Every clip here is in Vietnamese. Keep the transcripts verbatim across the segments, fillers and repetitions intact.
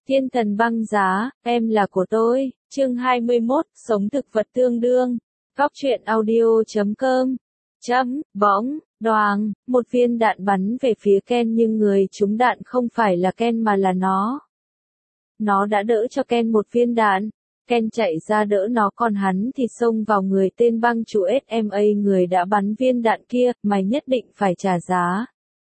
Thiên thần băng giá, em là của tôi, chương hai mươi mốt, sống thực vật tương đương. Góc truyện audio chấm com. Chấm, bỗng, đoàng, một viên đạn bắn về phía Ken nhưng người trúng đạn không phải là Ken mà là nó. Nó đã đỡ cho Ken một viên đạn. Ken chạy ra đỡ nó còn hắn thì xông vào người tên băng chủ ét em a người đã bắn viên đạn kia, mày nhất định phải trả giá.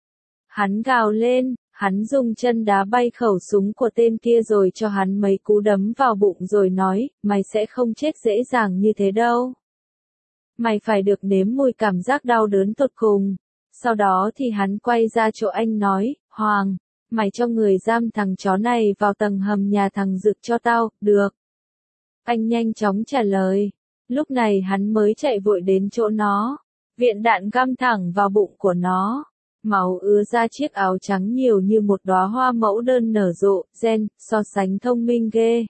Hắn gào lên. Hắn dùng chân đá bay khẩu súng của tên kia rồi cho hắn mấy cú đấm vào bụng rồi nói, mày sẽ không chết dễ dàng như thế đâu. Mày phải được nếm mùi cảm giác đau đớn tột cùng. Sau đó thì hắn quay ra chỗ anh nói, Hoàng, mày cho người giam thằng chó này vào tầng hầm nhà thằng Dực cho tao, được. Anh nhanh chóng trả lời. Lúc này hắn mới chạy vội đến chỗ nó. Viện đạn găm thẳng vào bụng của nó. Máu ứa ra chiếc áo trắng nhiều như một đóa hoa mẫu đơn nở rộ, gen, so sánh thông minh ghê.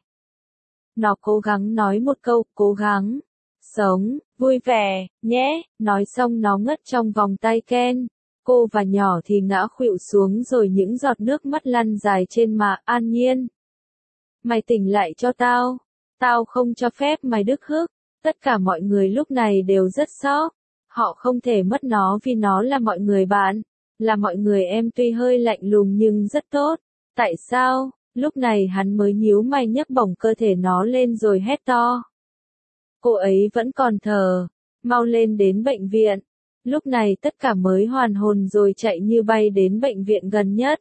Nó cố gắng nói một câu, cố gắng, sống, vui vẻ, nhé, nói xong nó ngất trong vòng tay Ken. Cô và nhỏ thì ngã khuỵu xuống rồi những giọt nước mắt lăn dài trên má. An Nhiên. Mày tỉnh lại cho tao, tao không cho phép mày đức hức. Tất cả mọi người lúc này đều rất sốc. Họ không thể mất nó vì nó là mọi người bạn. Là mọi người em tuy hơi lạnh lùng nhưng rất tốt. Tại sao? Lúc này hắn mới nhíu mày nhấc bổng cơ thể nó lên rồi hét to. Cô ấy vẫn còn thở. Mau lên đến bệnh viện. Lúc này tất cả mới hoàn hồn rồi chạy như bay đến bệnh viện gần nhất.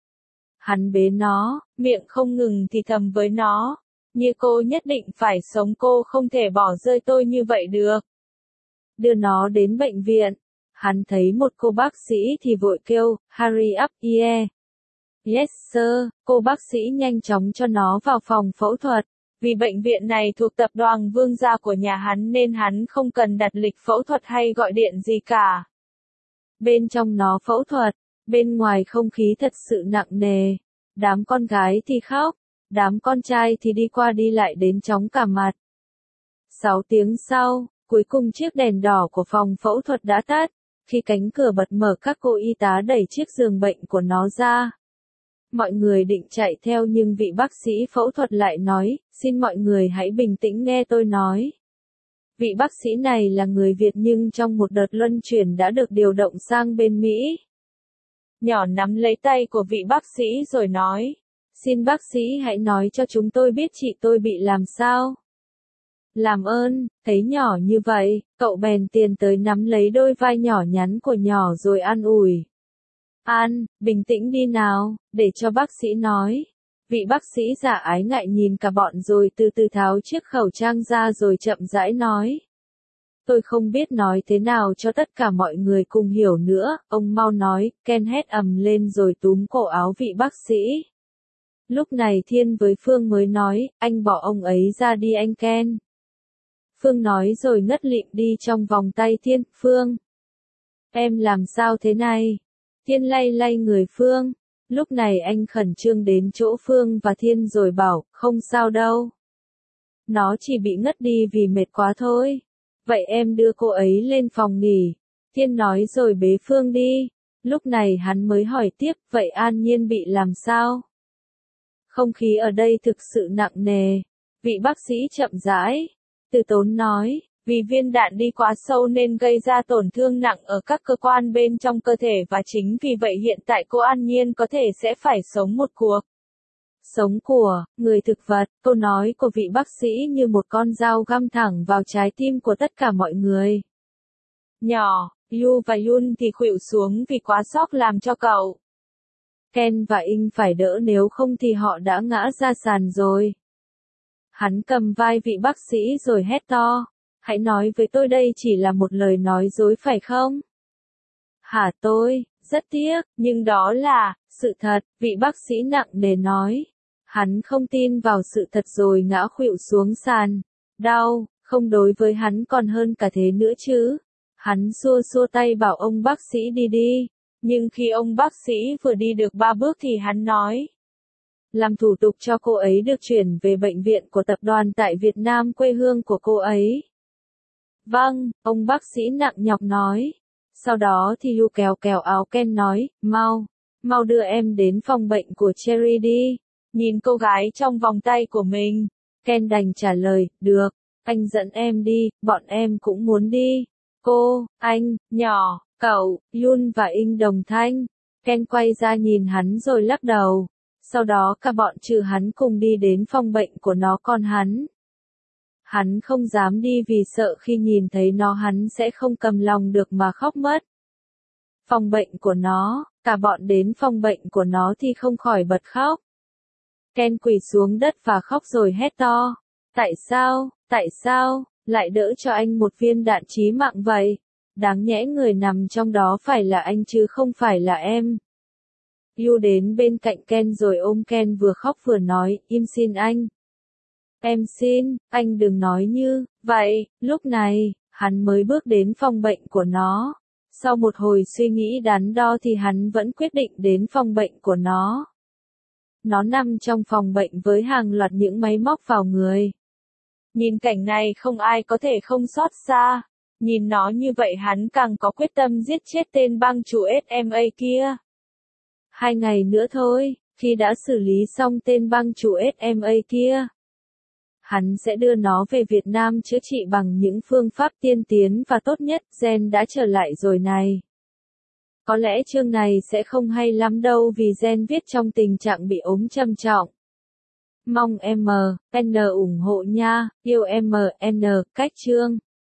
Hắn bế nó, miệng không ngừng thì thầm với nó. Như cô nhất định phải sống, cô không thể bỏ rơi tôi như vậy được. Đưa nó đến bệnh viện. Hắn thấy một cô bác sĩ thì vội kêu, hurry up, yeah. Yes sir, cô bác sĩ nhanh chóng cho nó vào phòng phẫu thuật. Vì bệnh viện này thuộc tập đoàn Vương gia của nhà hắn nên hắn không cần đặt lịch phẫu thuật hay gọi điện gì cả. Bên trong nó phẫu thuật, bên ngoài không khí thật sự nặng nề. Đám con gái thì khóc, đám con trai thì đi qua đi lại đến chóng cả mặt. Sáu tiếng sau, cuối cùng chiếc đèn đỏ của phòng phẫu thuật đã tắt. Khi cánh cửa bật mở các cô y tá đẩy chiếc giường bệnh của nó ra. Mọi người định chạy theo nhưng vị bác sĩ phẫu thuật lại nói, xin mọi người hãy bình tĩnh nghe tôi nói. Vị bác sĩ này là người Việt nhưng trong một đợt luân chuyển đã được điều động sang bên Mỹ. Nhỏ nắm lấy tay của vị bác sĩ rồi nói, xin bác sĩ hãy nói cho chúng tôi biết chị tôi bị làm sao. Làm ơn, thấy nhỏ như vậy, cậu bèn tiền tới nắm lấy đôi vai nhỏ nhắn của nhỏ rồi an ủi. An, bình tĩnh đi nào, để cho bác sĩ nói. Vị bác sĩ giả ái ngại nhìn cả bọn rồi từ từ tháo chiếc khẩu trang ra rồi chậm rãi nói. Tôi không biết nói thế nào cho tất cả mọi người cùng hiểu nữa, ông mau nói, Ken hét ầm lên rồi túm cổ áo vị bác sĩ. Lúc này Thiên với Phương mới nói, anh bỏ ông ấy ra đi anh Ken. Phương nói rồi ngất lịm đi trong vòng tay Thiên. Phương, em làm sao thế này? Thiên lay lay người Phương. Lúc này anh khẩn trương đến chỗ Phương và Thiên rồi bảo, không sao đâu. Nó chỉ bị ngất đi vì mệt quá thôi. Vậy em đưa cô ấy lên phòng nghỉ. Thiên nói rồi bế Phương đi. Lúc này hắn mới hỏi tiếp, vậy An Nhiên bị làm sao? Không khí ở đây thực sự nặng nề. Vị bác sĩ chậm rãi. Từ tốn nói, vì viên đạn đi quá sâu nên gây ra tổn thương nặng ở các cơ quan bên trong cơ thể và chính vì vậy hiện tại cô An Nhiên có thể sẽ phải sống một cuộc. Sống của, người thực vật, câu nói của vị bác sĩ như một con dao găm thẳng vào trái tim của tất cả mọi người. Nhỏ, Yu và Yun thì khuỵu xuống vì quá sốc làm cho cậu. Ken và In phải đỡ nếu không thì họ đã ngã ra sàn rồi. Hắn cầm vai vị bác sĩ rồi hét to. Hãy nói với tôi đây chỉ là một lời nói dối phải không? Hả tôi, rất tiếc, nhưng đó là, sự thật, vị bác sĩ nặng nề nói. Hắn không tin vào sự thật rồi ngã khuỵu xuống sàn. Đau, không đối với hắn còn hơn cả thế nữa chứ. Hắn xua xua tay bảo ông bác sĩ đi đi. Nhưng khi ông bác sĩ vừa đi được ba bước thì hắn nói. Làm thủ tục cho cô ấy được chuyển về bệnh viện của tập đoàn tại Việt Nam quê hương của cô ấy. Vâng, ông bác sĩ nặng nhọc nói. Sau đó thì Yu kéo kéo áo Ken nói, mau, mau đưa em đến phòng bệnh của Cherry đi. Nhìn cô gái trong vòng tay của mình, Ken đành trả lời, được, anh dẫn em đi, bọn em cũng muốn đi. Cô, anh, nhỏ, cậu, Yun và In đồng thanh. Ken quay ra nhìn hắn rồi lắc đầu. Sau đó cả bọn trừ hắn cùng đi đến phòng bệnh của nó, còn hắn. Hắn không dám đi vì sợ khi nhìn thấy nó hắn sẽ không cầm lòng được mà khóc mất. Phòng bệnh của nó, cả bọn đến phòng bệnh của nó thì không khỏi bật khóc. Ken quỳ xuống đất và khóc rồi hét to. Tại sao, tại sao, lại đỡ cho anh một viên đạn chí mạng vậy? Đáng nhẽ người nằm trong đó phải là anh chứ không phải là em. Yu đến bên cạnh Ken rồi ôm Ken vừa khóc vừa nói, im xin anh. Em xin, anh đừng nói như vậy. Lúc này, hắn mới bước đến phòng bệnh của nó. Sau một hồi suy nghĩ đắn đo thì hắn vẫn quyết định đến phòng bệnh của nó. Nó nằm trong phòng bệnh với hàng loạt những máy móc vào người. Nhìn cảnh này không ai có thể không xót xa. Nhìn nó như vậy hắn càng có quyết tâm giết chết tên băng chủ ét em a kia. Hai ngày nữa thôi, khi đã xử lý xong tên băng chủ ét em a kia, hắn sẽ đưa nó về Việt Nam chữa trị bằng những phương pháp tiên tiến và tốt nhất. Gen đã trở lại rồi này. Có lẽ chương này sẽ không hay lắm đâu vì Gen viết trong tình trạng bị ốm trầm trọng. Mong em en ủng hộ nha, yêu em en, cách chương.